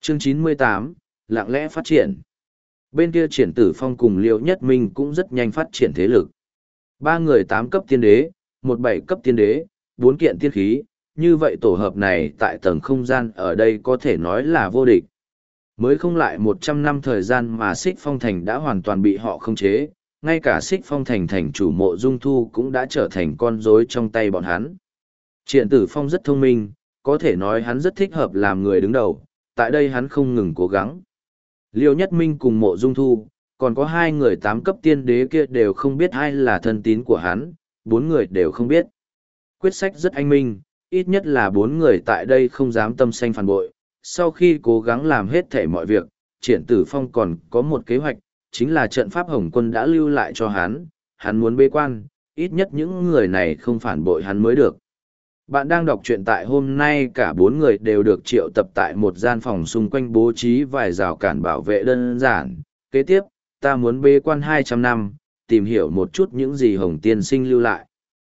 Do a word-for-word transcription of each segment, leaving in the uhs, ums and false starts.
Chương chín mươi tám, lặng lẽ phát triển. Bên kia Triển Tử Phong cùng Liễu Nhất Minh cũng rất nhanh phát triển thế lực. Ba người tám cấp tiên đế, một bảy cấp tiên đế, bốn kiện tiên khí, như vậy tổ hợp này tại tầng không gian ở đây có thể nói là vô địch. Mới không lại một trăm năm thời gian mà Xích Phong Thành đã hoàn toàn bị họ khống chế, ngay cả Xích Phong Thành thành chủ Mộ Dung Thu cũng đã trở thành con rối trong tay bọn hắn. Triển Tử Phong rất thông minh, có thể nói hắn rất thích hợp làm người đứng đầu, tại đây hắn không ngừng cố gắng. Liêu Nhất Minh cùng Mộ Dung Thu, còn có hai người tám cấp tiên đế kia đều không biết ai là thân tín của hắn, bốn người đều không biết. Quyết sách rất anh minh, ít nhất là bốn người tại đây không dám tâm sinh phản bội. Sau khi cố gắng làm hết thể mọi việc, Triển Tử Phong còn có một kế hoạch, chính là trận pháp Hồng Quân đã lưu lại cho hắn, hắn muốn bế quan, ít nhất những người này không phản bội hắn mới được. Bạn đang đọc truyện tại hôm nay cả bốn người đều được triệu tập tại một gian phòng xung quanh bố trí vài rào cản bảo vệ đơn giản. Kế tiếp, ta muốn bế quan hai trăm năm, tìm hiểu một chút những gì Hồng Tiên Sinh lưu lại.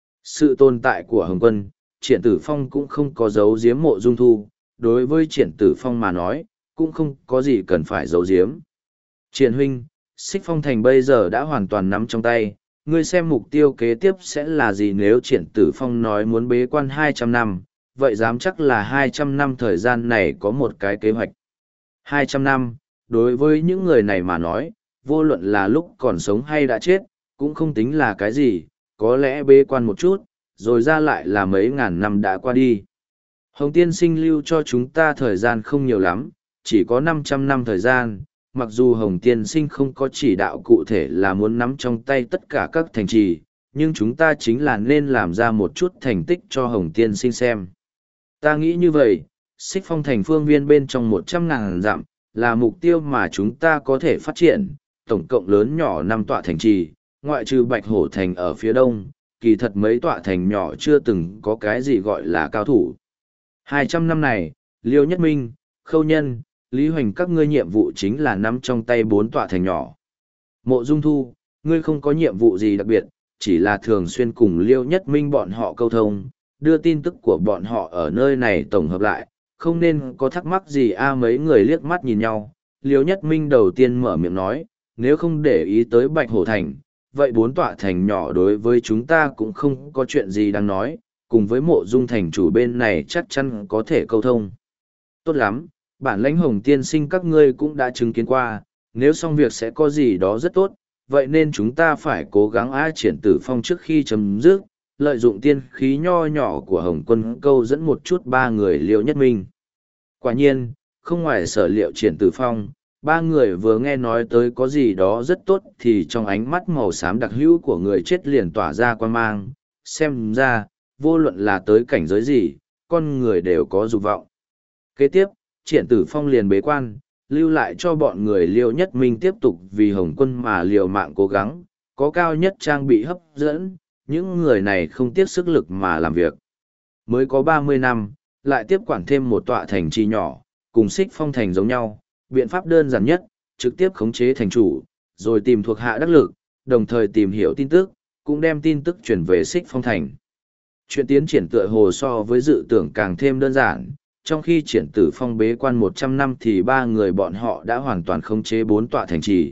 Sự tồn tại của Hồng Quân, Triển Tử Phong cũng không có giấu giếm Mộ Dung Thu, đối với Triển Tử Phong mà nói, cũng không có gì cần phải giấu giếm. Triển huynh, Xích Phong Thành bây giờ đã hoàn toàn nắm trong tay, ngươi xem mục tiêu kế tiếp sẽ là gì? Nếu Triển Tử Phong nói muốn bế quan hai trăm năm, vậy dám chắc là hai trăm năm thời gian này có một cái kế hoạch. hai trăm năm, đối với những người này mà nói, vô luận là lúc còn sống hay đã chết, cũng không tính là cái gì, có lẽ bế quan một chút, rồi ra lại là mấy ngàn năm đã qua đi. Hồng Tiên Sinh lưu cho chúng ta thời gian không nhiều lắm, chỉ có năm trăm năm thời gian, mặc dù Hồng Tiên Sinh không có chỉ đạo cụ thể là muốn nắm trong tay tất cả các thành trì, nhưng chúng ta chính là nên làm ra một chút thành tích cho Hồng Tiên Sinh xem. Ta nghĩ như vậy, Xích Phong Thành phương viên bên trong một trăm ngàn dặm, là mục tiêu mà chúng ta có thể phát triển, tổng cộng lớn nhỏ năm tọa thành trì, ngoại trừ Bạch Hổ Thành ở phía đông, kỳ thật mấy tọa thành nhỏ chưa từng có cái gì gọi là cao thủ. Hai trăm năm này, Liêu Nhất Minh, Khâu Nhân, Lý Hoành các ngươi nhiệm vụ chính là nắm trong tay bốn tọa thành nhỏ. Mộ Dung Thu, ngươi không có nhiệm vụ gì đặc biệt, chỉ là thường xuyên cùng Liêu Nhất Minh bọn họ câu thông, đưa tin tức của bọn họ ở nơi này tổng hợp lại, không nên có thắc mắc gì a. Mấy người liếc mắt nhìn nhau, Liêu Nhất Minh đầu tiên mở miệng nói, nếu không để ý tới Bạch Hổ Thành, vậy bốn tọa thành nhỏ đối với chúng ta cũng không có chuyện gì đáng nói, cùng với Mộ Dung thành chủ bên này chắc chắn có thể câu thông. Tốt lắm, bản lãnh Hồng Tiên Sinh các ngươi cũng đã chứng kiến qua, nếu xong việc sẽ có gì đó rất tốt, vậy nên chúng ta phải cố gắng á. Triển Tử Phong trước khi chấm dứt, lợi dụng tiên khí nho nhỏ của Hồng Quân câu dẫn một chút ba người Liêu Nhất Minh. Quả nhiên, không ngoài sở liệu Triển Tử Phong, ba người vừa nghe nói tới có gì đó rất tốt thì trong ánh mắt màu xám đặc hữu của người chết liền tỏa ra quan mang, xem ra, vô luận là tới cảnh giới gì, con người đều có dục vọng. Kế tiếp, Triển Tử Phong liền bế quan, lưu lại cho bọn người Liêu Nhất Minh tiếp tục vì Hồng Quân mà liều mạng cố gắng, có cao nhất trang bị hấp dẫn, những người này không tiếc sức lực mà làm việc. Mới có ba mươi năm, lại tiếp quản thêm một tọa thành trì nhỏ, cùng Xích Phong Thành giống nhau, biện pháp đơn giản nhất, trực tiếp khống chế thành chủ, rồi tìm thuộc hạ đắc lực, đồng thời tìm hiểu tin tức, cũng đem tin tức chuyển về Xích Phong Thành. Chuyện tiến triển tựa hồ so với dự tưởng càng thêm đơn giản, trong khi Triển Tử Phong bế quan một trăm năm thì ba người bọn họ đã hoàn toàn khống chế bốn tọa thành trì.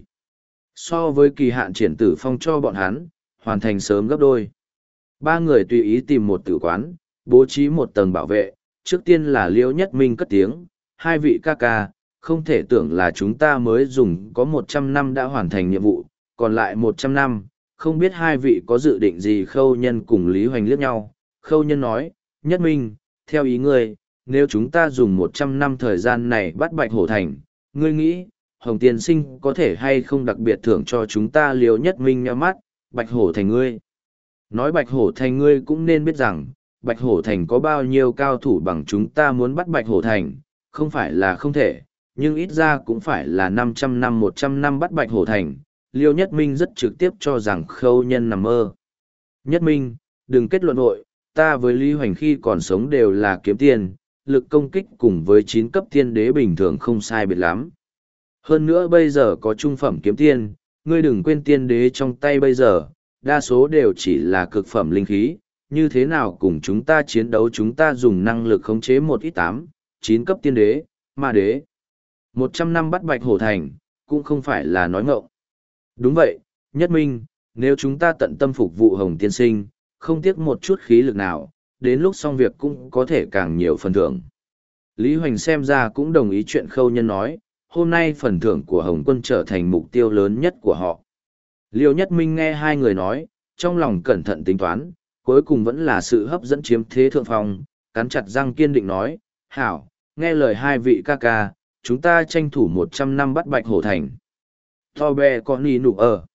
So với kỳ hạn Triển Tử Phong cho bọn hắn, hoàn thành sớm gấp đôi. Ba người tùy ý tìm một tử quán, bố trí một tầng bảo vệ, trước tiên là Liễu Nhất Minh cất tiếng, hai vị ca ca, không thể tưởng là chúng ta mới dùng có một trăm năm đã hoàn thành nhiệm vụ, còn lại một trăm năm, không biết hai vị có dự định gì. Khâu Nhân cùng Lý Hoành liếc nhau, Khâu Nhân nói, Nhất Minh, theo ý ngươi, nếu chúng ta dùng một trăm năm thời gian này bắt Bạch Hổ Thành, ngươi nghĩ, Hồng Tiên Sinh có thể hay không đặc biệt thưởng cho chúng ta? Liêu Nhất Minh nhíu mắt, Bạch Hổ Thành ngươi. Nói Bạch Hổ Thành ngươi cũng nên biết rằng, Bạch Hổ Thành có bao nhiêu cao thủ bằng chúng ta muốn bắt Bạch Hổ Thành, không phải là không thể, nhưng ít ra cũng phải là năm trăm năm một trăm năm bắt Bạch Hổ Thành. Liêu Nhất Minh rất trực tiếp cho rằng Khâu Nhân nằm mơ. Nhất Minh, đừng kết luận vội, ta với Lý Hoành khi còn sống đều là kiếm tiền, lực công kích cùng với chín cấp tiên đế bình thường không sai biệt lắm. Hơn nữa bây giờ có trung phẩm kiếm tiên, ngươi đừng quên tiên đế trong tay bây giờ, đa số đều chỉ là cực phẩm linh khí, như thế nào cùng chúng ta chiến đấu? Chúng ta dùng năng lực khống chế một ít tám, chín cấp tiên đế, ma đế. Một trăm năm bắt Bạch Hổ Thành, cũng không phải là nói ngọng. Đúng vậy, Nhất Minh, nếu chúng ta tận tâm phục vụ Hồng tiên sinh, không tiếc một chút khí lực nào, đến lúc xong việc cũng có thể càng nhiều phần thưởng. Lý Hoành xem ra cũng đồng ý chuyện Khâu Nhân nói, hôm nay phần thưởng của Hồng quân trở thành mục tiêu lớn nhất của họ. Liêu Nhất Minh nghe hai người nói, trong lòng cẩn thận tính toán, cuối cùng vẫn là sự hấp dẫn chiếm thế thượng phong, cắn chặt răng kiên định nói, hảo, nghe lời hai vị ca ca, chúng ta tranh thủ một trăm năm bắt Bạch Hổ Thành. To bè con nì nụ ở.